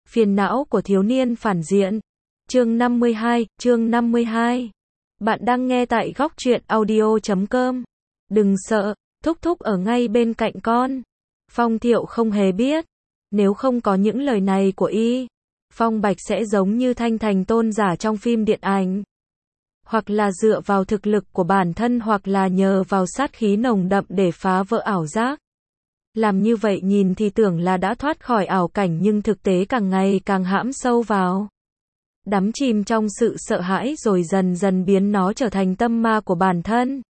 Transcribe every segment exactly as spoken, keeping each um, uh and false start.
Phiền não của thiếu niên phản diện. Chương năm mươi hai, chương năm mươi hai. Bạn đang nghe tại góc truyện audio chấm com. Đừng sợ, thúc thúc ở ngay bên cạnh con. Phong Thiệu không hề biết, nếu không có những lời này của y, Phong Bạch sẽ giống như Thanh Thành tôn giả trong phim điện ảnh. Hoặc là dựa vào thực lực của bản thân hoặc là nhờ vào sát khí nồng đậm để phá vỡ ảo giác. Làm như vậy nhìn thì tưởng là đã thoát khỏi ảo cảnh nhưng thực tế càng ngày càng hãm sâu vào. Đắm chìm trong sự sợ hãi rồi dần dần biến nó trở thành tâm ma của bản thân.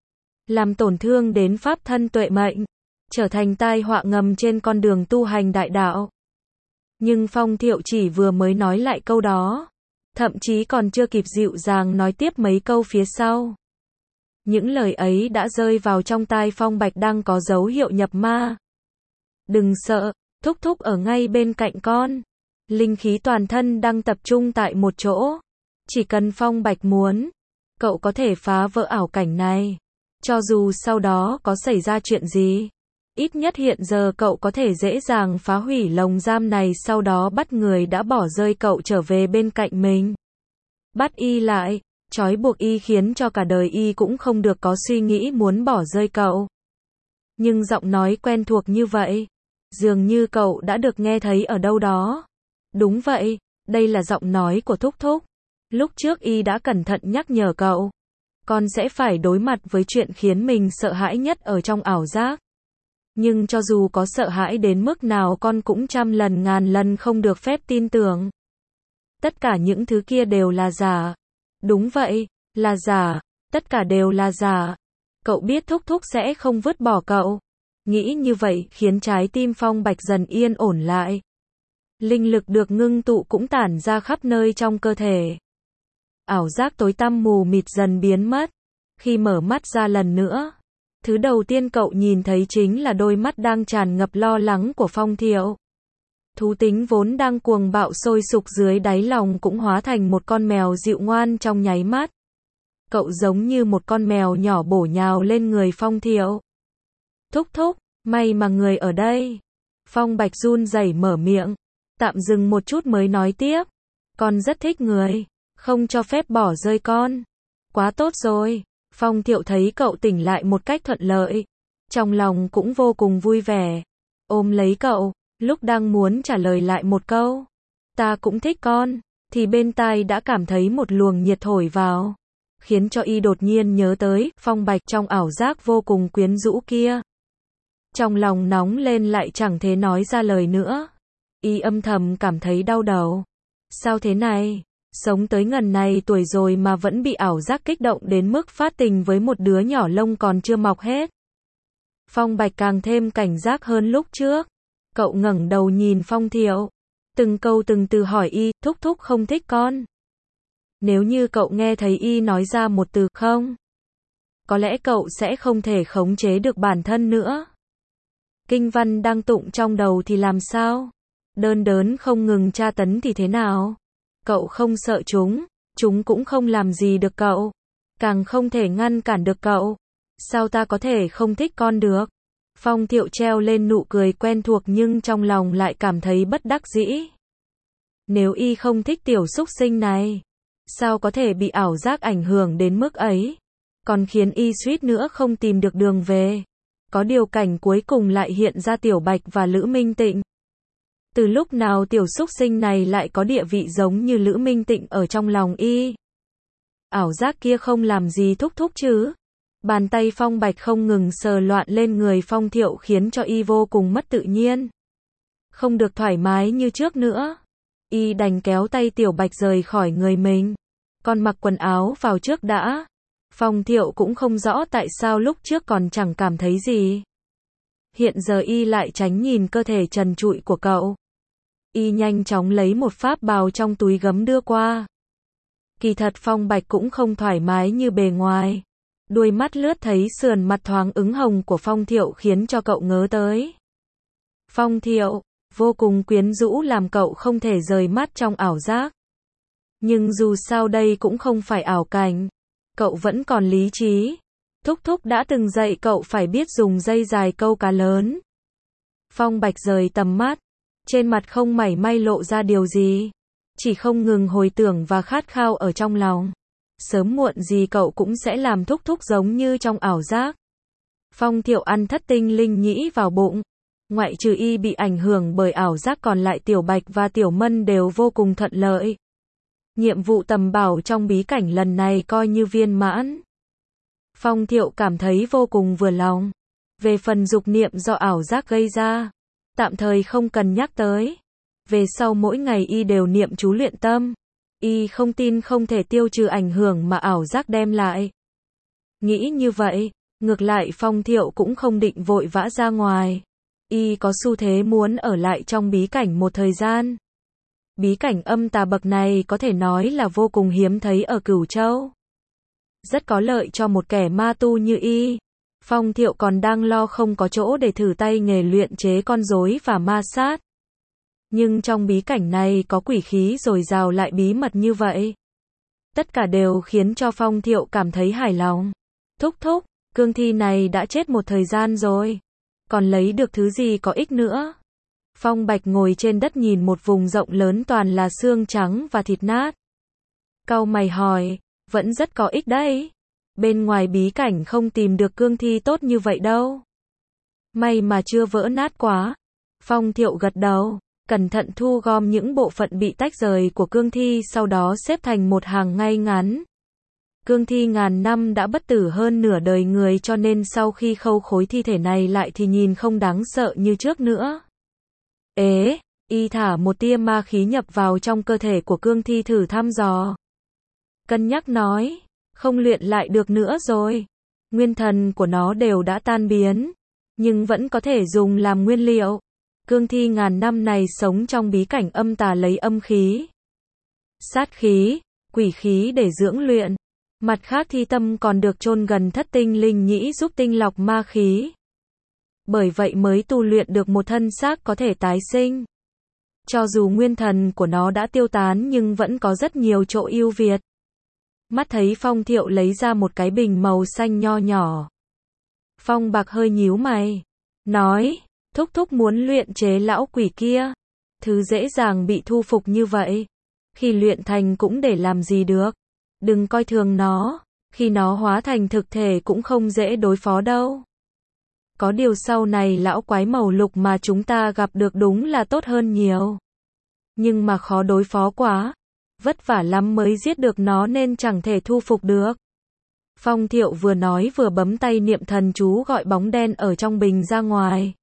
Làm tổn thương đến pháp thân tuệ mệnh, trở thành tai họa ngầm trên con đường tu hành đại đạo. Nhưng Phong Thiệu chỉ vừa mới nói lại câu đó, thậm chí còn chưa kịp dịu dàng nói tiếp mấy câu phía sau. Những lời ấy đã rơi vào trong tai Phong Bạch đang có dấu hiệu nhập ma. Đừng sợ, thúc thúc ở ngay bên cạnh con. Linh khí toàn thân đang tập trung tại một chỗ. Chỉ cần Phong Bạch muốn, cậu có thể phá vỡ ảo cảnh này. Cho dù sau đó có xảy ra chuyện gì, ít nhất hiện giờ cậu có thể dễ dàng phá hủy lồng giam này, sau đó bắt người đã bỏ rơi cậu trở về bên cạnh mình. Bắt y lại, trói buộc y khiến cho cả đời y cũng không được có suy nghĩ muốn bỏ rơi cậu. Nhưng giọng nói quen thuộc như vậy, dường như cậu đã được nghe thấy ở đâu đó. Đúng vậy, đây là giọng nói của thúc thúc. Lúc trước y đã cẩn thận nhắc nhở cậu, con sẽ phải đối mặt với chuyện khiến mình sợ hãi nhất ở trong ảo giác. Nhưng cho dù có sợ hãi đến mức nào con cũng trăm lần ngàn lần không được phép tin tưởng. Tất cả những thứ kia đều là giả. Đúng vậy, là giả, tất cả đều là giả. Cậu biết thúc thúc sẽ không vứt bỏ cậu. Nghĩ như vậy khiến trái tim Phong Bạch dần yên ổn lại. Linh lực được ngưng tụ cũng tản ra khắp nơi trong cơ thể. Ảo giác tối tăm mù mịt dần biến mất. Khi mở mắt ra lần nữa, thứ đầu tiên cậu nhìn thấy chính là đôi mắt đang tràn ngập lo lắng của Phong Thiệu. Thú tính vốn đang cuồng bạo sôi sục dưới đáy lòng cũng hóa thành một con mèo dịu ngoan trong nháy mắt. Cậu giống như một con mèo nhỏ bổ nhào lên người Phong Thiệu. Thúc thúc, may mà người ở đây. Phong Bạch run rẩy mở miệng, tạm dừng một chút mới nói tiếp. Con rất thích người, không cho phép bỏ rơi con. Quá tốt rồi. Phong Thiệu thấy cậu tỉnh lại một cách thuận lợi, trong lòng cũng vô cùng vui vẻ. Ôm lấy cậu, lúc đang muốn trả lời lại một câu, ta cũng thích con, thì bên tai đã cảm thấy một luồng nhiệt thổi vào, khiến cho y đột nhiên nhớ tới Phong Bạch trong ảo giác vô cùng quyến rũ kia. Trong lòng nóng lên lại chẳng thể nói ra lời nữa. Y âm thầm cảm thấy đau đầu. Sao thế này? Sống tới ngần này tuổi rồi mà vẫn bị ảo giác kích động đến mức phát tình với một đứa nhỏ lông còn chưa mọc hết. Phong Bạch càng thêm cảnh giác hơn lúc trước. Cậu ngẩng đầu nhìn Phong Thiệu, từng câu từng từ hỏi y, thúc thúc không thích con. Nếu như cậu nghe thấy y nói ra một từ không, có lẽ cậu sẽ không thể khống chế được bản thân nữa. Kinh văn đang tụng trong đầu thì làm sao? Đơn đớn không ngừng tra tấn thì thế nào? Cậu không sợ chúng, chúng cũng không làm gì được cậu, càng không thể ngăn cản được cậu. Sao ta có thể không thích con được? Phong Thiệu treo lên nụ cười quen thuộc nhưng trong lòng lại cảm thấy bất đắc dĩ. Nếu y không thích tiểu súc sinh này, sao có thể bị ảo giác ảnh hưởng đến mức ấy, còn khiến y suýt nữa không tìm được đường về. Có điều cảnh cuối cùng lại hiện ra Tiểu Bạch và Lữ Minh Tịnh. Từ lúc nào tiểu súc sinh này lại có địa vị giống như Lữ Minh Tịnh ở trong lòng y? Ảo giác kia không làm gì thúc thúc chứ? Bàn tay Phong Bạch không ngừng sờ loạn lên người Phong Thiệu khiến cho y vô cùng mất tự nhiên. Không được thoải mái như trước nữa. Y đành kéo tay Tiểu Bạch rời khỏi người mình. Còn mặc quần áo vào trước đã. Phong Thiệu cũng không rõ tại sao lúc trước còn chẳng cảm thấy gì. Hiện giờ y lại tránh nhìn cơ thể trần trụi của cậu. Y nhanh chóng lấy một pháp bào trong túi gấm đưa qua. Kỳ thật Phong Bạch cũng không thoải mái như bề ngoài. Đuôi mắt lướt thấy sườn mặt thoáng ửng hồng của Phong Thiệu khiến cho cậu ngớ tới. Phong Thiệu, vô cùng quyến rũ làm cậu không thể rời mắt trong ảo giác. Nhưng dù sao đây cũng không phải ảo cảnh. Cậu vẫn còn lý trí. Thúc thúc đã từng dạy cậu phải biết dùng dây dài câu cá lớn. Phong Bạch rời tầm mắt, trên mặt không mảy may lộ ra điều gì, chỉ không ngừng hồi tưởng và khát khao ở trong lòng. Sớm muộn gì cậu cũng sẽ làm thúc thúc giống như trong ảo giác. Phong Thiệu ăn thất tinh linh nhĩ vào bụng. Ngoại trừ y bị ảnh hưởng bởi ảo giác, còn lại Tiểu Bạch và Tiểu Mân đều vô cùng thuận lợi. Nhiệm vụ tầm bảo trong bí cảnh lần này coi như viên mãn. Phong Thiệu cảm thấy vô cùng vừa lòng. Về phần dục niệm do ảo giác gây ra, tạm thời không cần nhắc tới. Về sau mỗi ngày y đều niệm chú luyện tâm. Y không tin không thể tiêu trừ ảnh hưởng mà ảo giác đem lại. Nghĩ như vậy, ngược lại Phong Thiệu cũng không định vội vã ra ngoài. Y có xu thế muốn ở lại trong bí cảnh một thời gian. Bí cảnh âm tà bậc này có thể nói là vô cùng hiếm thấy ở Cửu Châu. Rất có lợi cho một kẻ ma tu như y. Phong Thiệu còn đang lo không có chỗ để thử tay nghề luyện chế con rối và ma sát. Nhưng trong bí cảnh này có quỷ khí dồi dào lại bí mật như vậy. Tất cả đều khiến cho Phong Thiệu cảm thấy hài lòng. Thúc thúc, cương thi này đã chết một thời gian rồi. Còn lấy được thứ gì có ích nữa? Phong Bạch ngồi trên đất nhìn một vùng rộng lớn toàn là xương trắng và thịt nát. Cau mày hỏi, vẫn rất có ích đấy. Bên ngoài bí cảnh không tìm được cương thi tốt như vậy đâu. May mà chưa vỡ nát quá. Phong Thiệu gật đầu, cẩn thận thu gom những bộ phận bị tách rời của cương thi, sau đó xếp thành một hàng ngay ngắn. Cương thi ngàn năm đã bất tử hơn nửa đời người, cho nên sau khi khâu khối thi thể này lại thì nhìn không đáng sợ như trước nữa. Ế, y thả một tia ma khí nhập vào trong cơ thể của cương thi thử thăm dò. Cân nhắc nói, không luyện lại được nữa rồi. Nguyên thần của nó đều đã tan biến, nhưng vẫn có thể dùng làm nguyên liệu. Cương thi ngàn năm này sống trong bí cảnh âm tà lấy âm khí, sát khí, quỷ khí để dưỡng luyện. Mặt khác thi tâm còn được chôn gần thất tinh linh nhĩ giúp tinh lọc ma khí. Bởi vậy mới tu luyện được một thân xác có thể tái sinh. Cho dù nguyên thần của nó đã tiêu tán nhưng vẫn có rất nhiều chỗ ưu việt. Mắt thấy Phong Thiệu lấy ra một cái bình màu xanh nho nhỏ. Phong Bạc hơi nhíu mày, nói, thúc thúc muốn luyện chế lão quỷ kia. Thứ dễ dàng bị thu phục như vậy, khi luyện thành cũng để làm gì được. Đừng coi thường nó, khi nó hóa thành thực thể cũng không dễ đối phó đâu. Có điều sau này lão quái màu lục mà chúng ta gặp được đúng là tốt hơn nhiều. Nhưng mà khó đối phó quá, vất vả lắm mới giết được nó nên chẳng thể thu phục được. Phong Thiệu vừa nói vừa bấm tay niệm thần chú gọi bóng đen ở trong bình ra ngoài.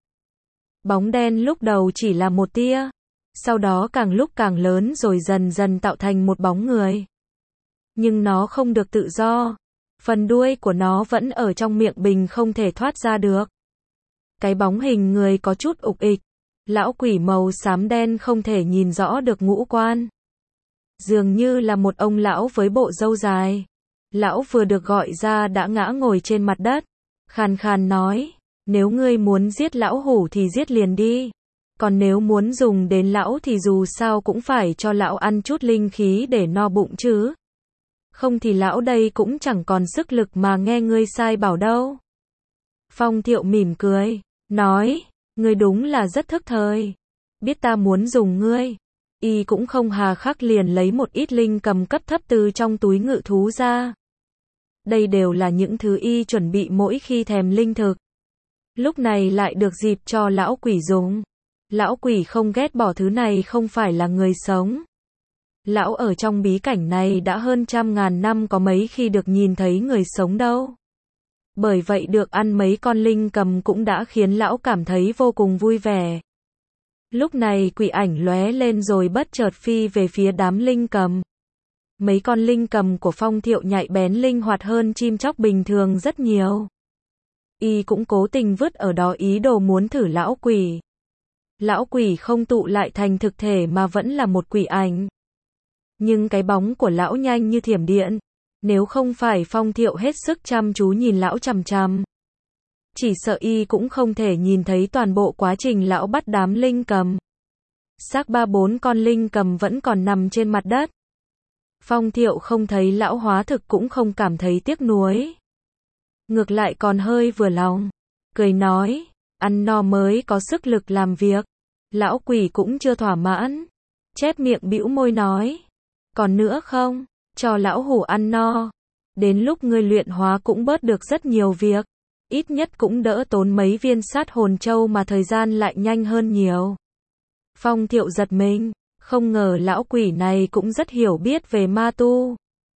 Bóng đen lúc đầu chỉ là một tia, sau đó càng lúc càng lớn rồi dần dần tạo thành một bóng người. Nhưng nó không được tự do, phần đuôi của nó vẫn ở trong miệng bình không thể thoát ra được. Cái bóng hình người có chút ục ịch, lão quỷ màu xám đen không thể nhìn rõ được ngũ quan. Dường như là một ông lão với bộ râu dài. Lão vừa được gọi ra đã ngã ngồi trên mặt đất, khàn khàn nói, nếu ngươi muốn giết lão hủ thì giết liền đi. Còn nếu muốn dùng đến lão thì dù sao cũng phải cho lão ăn chút linh khí để no bụng chứ. Không thì lão đây cũng chẳng còn sức lực mà nghe ngươi sai bảo đâu. Phong Thiệu mỉm cười, nói, ngươi đúng là rất thức thời. Biết ta muốn dùng ngươi. Y cũng không hà khắc liền lấy một ít linh cầm cấp thấp từ trong túi ngự thú ra. Đây đều là những thứ y chuẩn bị mỗi khi thèm linh thực. Lúc này lại được dịp cho lão quỷ dùng. Lão quỷ không ghét bỏ thứ này, không phải là người sống. Lão ở trong bí cảnh này đã hơn trăm ngàn năm, có mấy khi được nhìn thấy người sống đâu. Bởi vậy được ăn mấy con linh cầm cũng đã khiến lão cảm thấy vô cùng vui vẻ. Lúc này quỷ ảnh lóe lên rồi bất chợt phi về phía đám linh cầm. Mấy con linh cầm của Phong Thiệu nhạy bén linh hoạt hơn chim chóc bình thường rất nhiều. Y cũng cố tình vứt ở đó ý đồ muốn thử lão quỷ. Lão quỷ không tụ lại thành thực thể mà vẫn là một quỷ ảnh. Nhưng cái bóng của lão nhanh như thiểm điện. Nếu không phải Phong Thiệu hết sức chăm chú nhìn lão chằm chằm, chỉ sợ y cũng không thể nhìn thấy toàn bộ quá trình lão bắt đám linh cầm. Xác ba bốn con linh cầm vẫn còn nằm trên mặt đất. Phong Thiệu không thấy lão hóa thực cũng không cảm thấy tiếc nuối. Ngược lại còn hơi vừa lòng. Cười nói, ăn no mới có sức lực làm việc. Lão quỷ cũng chưa thỏa mãn. Chép miệng bĩu môi nói. Còn nữa không? Cho lão hủ ăn no. Đến lúc ngươi luyện hóa cũng bớt được rất nhiều việc. Ít nhất cũng đỡ tốn mấy viên sát hồn châu mà thời gian lại nhanh hơn nhiều. Phong Thiệu giật mình. Không ngờ lão quỷ này cũng rất hiểu biết về ma tu.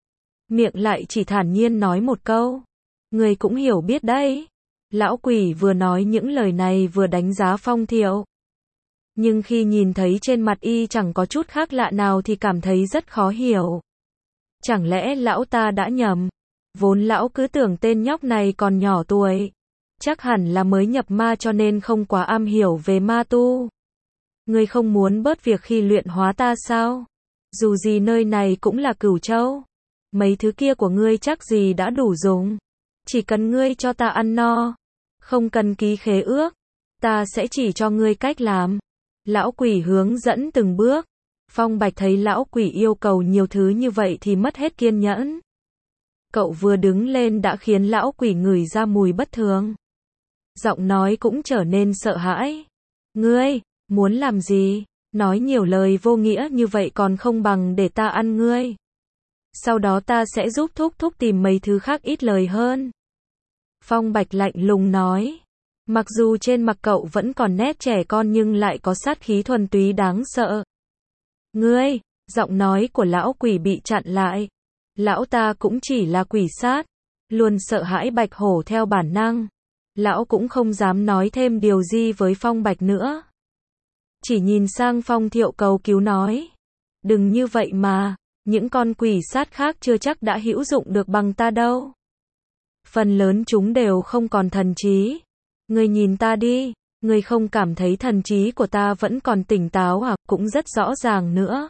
Miệng lại chỉ thản nhiên nói một câu. Người cũng hiểu biết đấy. Lão quỷ vừa nói những lời này vừa đánh giá Phong Thiệu. Nhưng khi nhìn thấy trên mặt y chẳng có chút khác lạ nào thì cảm thấy rất khó hiểu. Chẳng lẽ lão ta đã nhầm? Vốn lão cứ tưởng tên nhóc này còn nhỏ tuổi. Chắc hẳn là mới nhập ma cho nên không quá am hiểu về ma tu. Ngươi không muốn bớt việc khi luyện hóa ta sao? Dù gì nơi này cũng là Cửu Châu. Mấy thứ kia của ngươi chắc gì đã đủ dùng. Chỉ cần ngươi cho ta ăn no. Không cần ký khế ước. Ta sẽ chỉ cho ngươi cách làm. Lão quỷ hướng dẫn từng bước. Phong Bạch thấy lão quỷ yêu cầu nhiều thứ như vậy thì mất hết kiên nhẫn. Cậu vừa đứng lên đã khiến lão quỷ ngửi ra mùi bất thường. Giọng nói cũng trở nên sợ hãi. Ngươi, muốn làm gì? Nói nhiều lời vô nghĩa như vậy còn không bằng để ta ăn ngươi. Sau đó ta sẽ giúp thúc thúc tìm mấy thứ khác ít lời hơn. Phong Bạch lạnh lùng nói. Mặc dù trên mặt cậu vẫn còn nét trẻ con nhưng lại có sát khí thuần túy đáng sợ. Ngươi, giọng nói của lão quỷ bị chặn lại. Lão ta cũng chỉ là quỷ sát, luôn sợ hãi Bạch Hổ theo bản năng. Lão cũng không dám nói thêm điều gì với Phong Bạch nữa. Chỉ nhìn sang Phong Thiệu cầu cứu nói. Đừng như vậy mà, những con quỷ sát khác chưa chắc đã hữu dụng được bằng ta đâu. Phần lớn chúng đều không còn thần trí. Ngươi nhìn ta đi, ngươi không cảm thấy thần trí của ta vẫn còn tỉnh táo à, cũng rất rõ ràng nữa.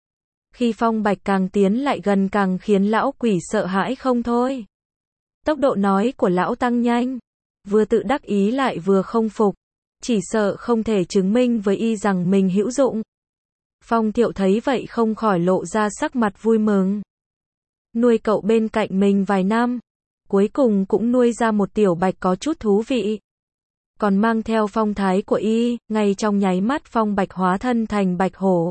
Khi Phong Bạch càng tiến lại gần càng khiến lão quỷ sợ hãi không thôi. Tốc độ nói của lão tăng nhanh, vừa tự đắc ý lại vừa không phục, chỉ sợ không thể chứng minh với y rằng mình hữu dụng. Phong Thiệu thấy vậy không khỏi lộ ra sắc mặt vui mừng. Nuôi cậu bên cạnh mình vài năm, cuối cùng cũng nuôi ra một tiểu bạch có chút thú vị. Còn mang theo phong thái của y, ngay trong nháy mắt Phong Bạch hóa thân thành Bạch Hổ.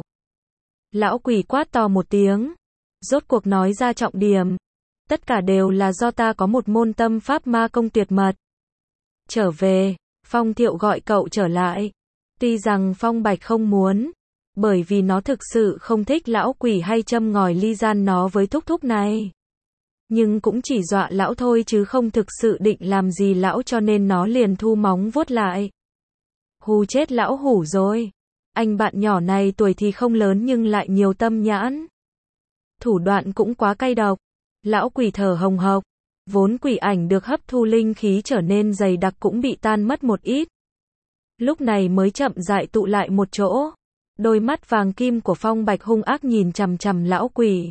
Lão quỷ quát to một tiếng, rốt cuộc nói ra trọng điểm. Tất cả đều là do ta có một môn tâm pháp ma công tuyệt mật. Trở về, Phong Thiệu gọi cậu trở lại. Tuy rằng Phong Bạch không muốn, bởi vì nó thực sự không thích lão quỷ hay châm ngòi ly gian nó với thúc thúc này. Nhưng cũng chỉ dọa lão thôi chứ không thực sự định làm gì lão cho nên nó liền thu móng vuốt lại. Hù chết lão hủ rồi. Anh bạn nhỏ này tuổi thì không lớn nhưng lại nhiều tâm nhãn. Thủ đoạn cũng quá cay độc. Lão quỷ thở hồng hộc. Vốn quỷ ảnh được hấp thu linh khí trở nên dày đặc cũng bị tan mất một ít. Lúc này mới chậm rãi tụ lại một chỗ. Đôi mắt vàng kim của Phong Bạch hung ác nhìn chằm chằm lão quỷ.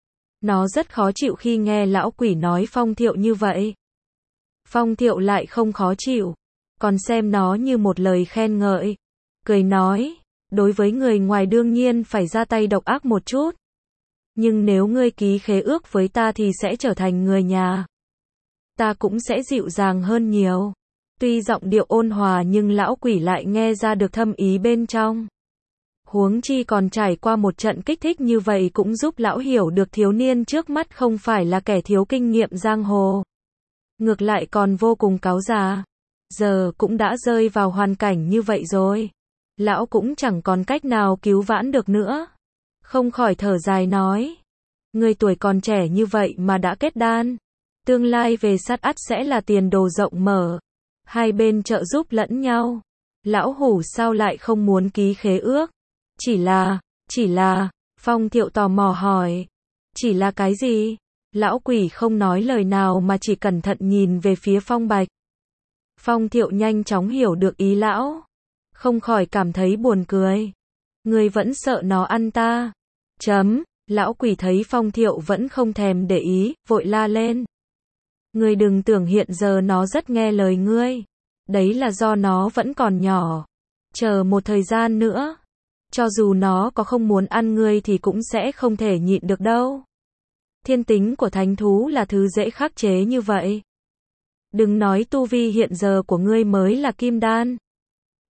Nó rất khó chịu khi nghe lão quỷ nói Phong Thiệu như vậy. Phong Thiệu lại không khó chịu, còn xem nó như một lời khen ngợi. Cười nói, đối với người ngoài đương nhiên phải ra tay độc ác một chút. Nhưng nếu ngươi ký khế ước với ta thì sẽ trở thành người nhà. Ta cũng sẽ dịu dàng hơn nhiều. Tuy giọng điệu ôn hòa nhưng lão quỷ lại nghe ra được thâm ý bên trong. Huống chi còn trải qua một trận kích thích như vậy cũng giúp lão hiểu được thiếu niên trước mắt không phải là kẻ thiếu kinh nghiệm giang hồ. Ngược lại còn vô cùng cáu già. Giờ cũng đã rơi vào hoàn cảnh như vậy rồi. Lão cũng chẳng còn cách nào cứu vãn được nữa. Không khỏi thở dài nói. Người tuổi còn trẻ như vậy mà đã kết đan. Tương lai về sát ắt sẽ là tiền đồ rộng mở. Hai bên trợ giúp lẫn nhau. Lão hủ sao lại không muốn ký khế ước? Chỉ là, chỉ là, Phong Thiệu tò mò hỏi. Chỉ là cái gì? Lão quỷ không nói lời nào mà chỉ cẩn thận nhìn về phía Phong Bạch. Phong Thiệu nhanh chóng hiểu được ý lão. Không khỏi cảm thấy buồn cười. Người vẫn sợ nó ăn ta. Chấm, lão quỷ thấy Phong Thiệu vẫn không thèm để ý, vội la lên. Ngươi đừng tưởng hiện giờ nó rất nghe lời ngươi. Đấy là do nó vẫn còn nhỏ. Chờ một thời gian nữa. Cho dù nó có không muốn ăn ngươi thì cũng sẽ không thể nhịn được đâu. Thiên tính của thánh thú là thứ dễ khắc chế như vậy. Đừng nói tu vi hiện giờ của ngươi mới là kim đan.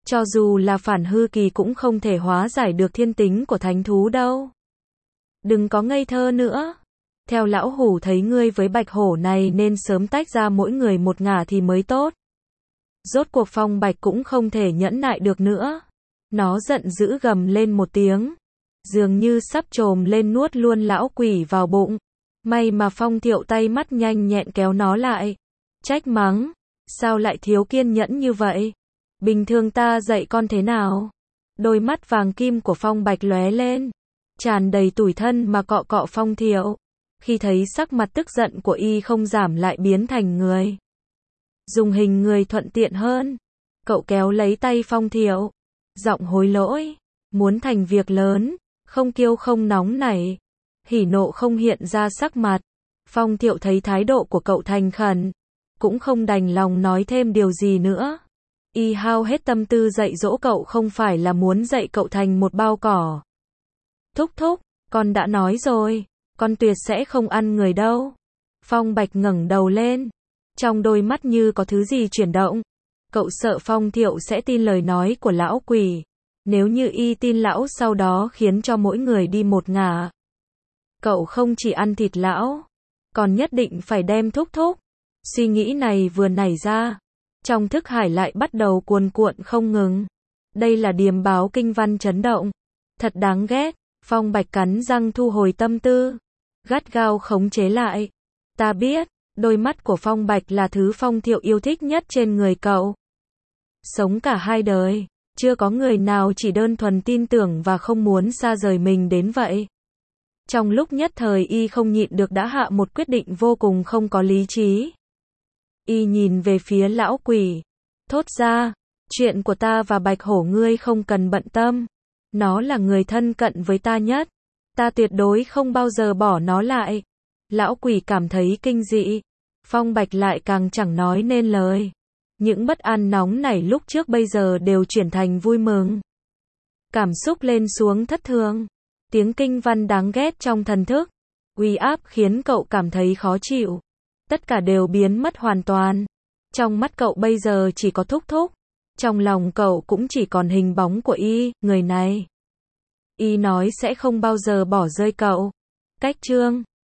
Cho dù là phản hư kỳ cũng không thể hóa giải được thiên tính của thánh thú đâu. Đừng có ngây thơ nữa. Theo lão hủ thấy ngươi với bạch hổ này nên sớm tách ra mỗi người một ngả thì mới tốt. Rốt cuộc Phong Bạch cũng không thể nhẫn nại được nữa. Nó giận dữ gầm lên một tiếng. Dường như sắp trồm lên nuốt luôn lão quỷ vào bụng. May mà Phong Thiệu tay mắt nhanh nhẹn kéo nó lại. Trách mắng. Sao lại thiếu kiên nhẫn như vậy? Bình thường ta dạy con thế nào? Đôi mắt vàng kim của Phong Bạch lóe lên. Tràn đầy tủi thân mà cọ cọ Phong Thiệu. Khi thấy sắc mặt tức giận của y không giảm lại biến thành người. Dùng hình người thuận tiện hơn. Cậu kéo lấy tay Phong Thiệu. Giọng hối lỗi. Muốn thành việc lớn. Không kiêu không nóng nảy. Hỉ nộ không hiện ra sắc mặt. Phong Thiệu thấy thái độ của cậu thành khẩn. Cũng không đành lòng nói thêm điều gì nữa. Y hao hết tâm tư dạy dỗ cậu không phải là muốn dạy cậu thành một bao cỏ. Thúc thúc, con đã nói rồi. Con tuyệt sẽ không ăn người đâu. Phong Bạch ngẩng đầu lên. Trong đôi mắt như có thứ gì chuyển động. Cậu sợ Phong Thiệu sẽ tin lời nói của lão quỷ. Nếu như y tin lão sau đó khiến cho mỗi người đi một ngả. Cậu không chỉ ăn thịt lão. Còn nhất định phải đem thúc thúc. Suy nghĩ này vừa nảy ra. Trong thức hải lại bắt đầu cuồn cuộn không ngừng. Đây là điềm báo kinh văn chấn động. Thật đáng ghét. Phong Bạch cắn răng thu hồi tâm tư. Gắt gao khống chế lại. Ta biết, đôi mắt của Phong Bạch là thứ Phong Thiệu yêu thích nhất trên người cậu. Sống cả hai đời, chưa có người nào chỉ đơn thuần tin tưởng và không muốn xa rời mình đến vậy. Trong lúc nhất thời y không nhịn được đã hạ một quyết định vô cùng không có lý trí. Y nhìn về phía lão quỷ. Thốt ra, chuyện của ta và Bạch Hổ ngươi không cần bận tâm. Nó là người thân cận với ta nhất. Ta tuyệt đối không bao giờ bỏ nó lại. Lão quỷ cảm thấy kinh dị. Phong Bạch lại càng chẳng nói nên lời. Những bất an nóng nảy lúc trước bây giờ đều chuyển thành vui mừng. Cảm xúc lên xuống thất thường. Tiếng kinh văn đáng ghét trong thần thức. Uy áp khiến cậu cảm thấy khó chịu. Tất cả đều biến mất hoàn toàn. Trong mắt cậu bây giờ chỉ có thúc thúc. Trong lòng cậu cũng chỉ còn hình bóng của y, người này. Y nói sẽ không bao giờ bỏ rơi cậu. Cách chương